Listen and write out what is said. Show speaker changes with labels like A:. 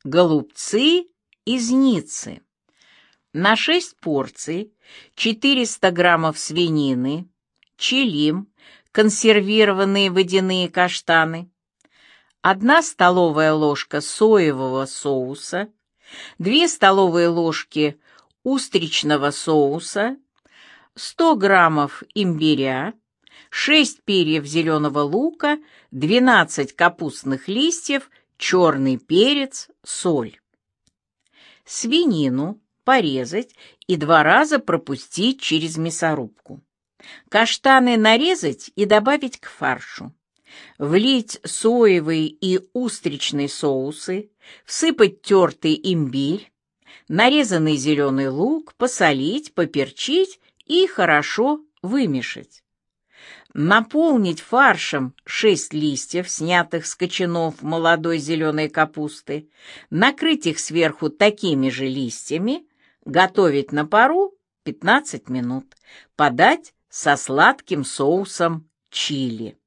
A: Голубцы из Ниццы. На 6 порций 400 граммов свинины, чилим, консервированные водяные каштаны, 1 столовая ложка соевого соуса, 2 столовые ложки устричного соуса, 100 граммов имбиря, 6 перьев зеленого лука, 12 капустных листьев, черный перец, соль. Свинину порезать и 2 раза пропустить через мясорубку. Каштаны нарезать и добавить к фаршу. Влить соевый и устричный соусы, всыпать тертый имбирь, нарезанный зеленый лук, посолить, поперчить и хорошо вымешать. Наполнить фаршем 6 листьев, снятых с кочанов молодой зеленой капусты, накрыть их сверху такими же листьями, готовить на пару 15 минут, подать со сладким соусом чили.